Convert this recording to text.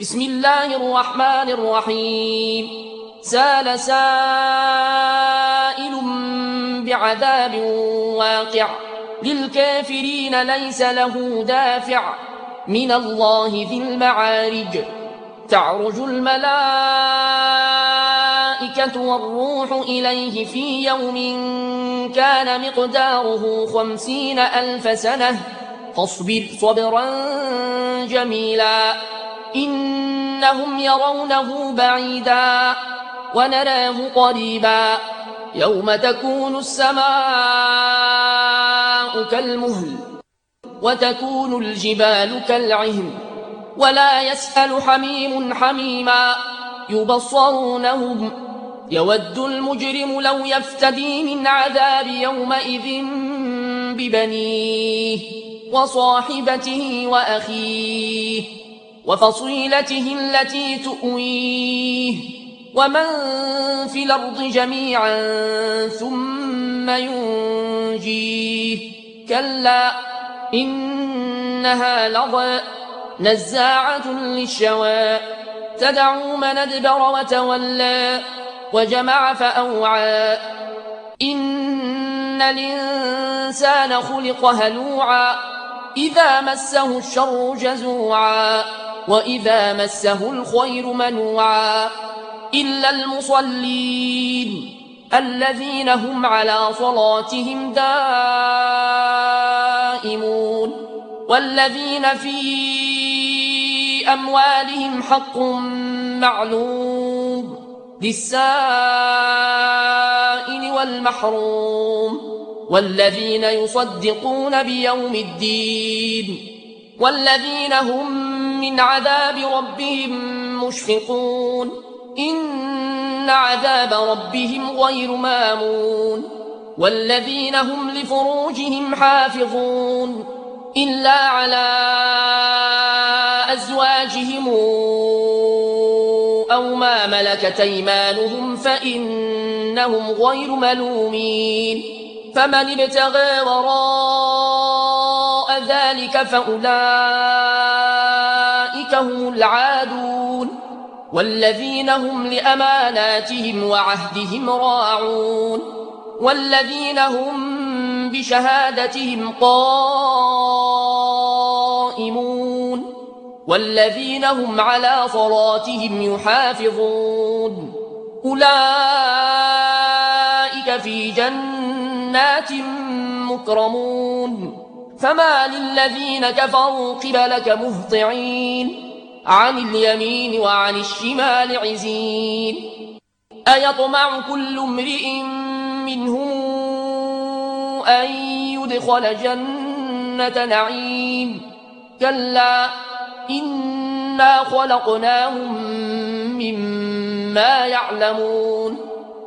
بسم الله الرحمن الرحيم. سال سائل بعذاب واقع للكافرين ليس له دافع من الله ذي المعارج. تعرج الملائكة والروح إليه في يوم كان مقداره 50,000 سنة فاصبر صبرا جميلا إنهم يرونه بعيدا ونراه قريبا يوم تكون السماء كالمهل وتكون الجبال كالعهن ولا يسأل حميم حميما يبصرونهم يود المجرم لو يفتدي من عذاب يومئذ ببنيه وصاحبته وأخيه وفصيلته التي تؤويه ومن في الأرض جميعا ثم ينجيه كلا إنها لظى نزاعة للشوى تدعو من أدبر وتولى وجمع فأوعى إن الإنسان خلق هلوعا إذا مسه الشر جزوعا وإذا مسه الخير منوعا إلا المصلين الذين هم على صلاتهم دائمون والذين في أموالهم حق معلوم للسائل والمحروم والذين يصدقون بيوم الدين والذين هم من عذاب ربهم مشفقون إن عذاب ربهم غير مامون والذين هم لفروجهم حافظون إلا على أزواجهم أو ما ملكت أيمانهم فإنهم غير ملومين فمن ابتغى وراء ذلك فأولئك هم العادون والذين هم لأماناتهم وعهدهم راعون والذين هم بشهادتهم قائمون والذين هم على صلاتهم يحافظون أولئك في جنات مكرمون فما للذين كفروا قبلك مهطعين عن اليمين وعن الشمال عزين أيطمع كل امرئ منهم أن يدخل جنة نعيم كلا إنا خلقناهم مما يعلمون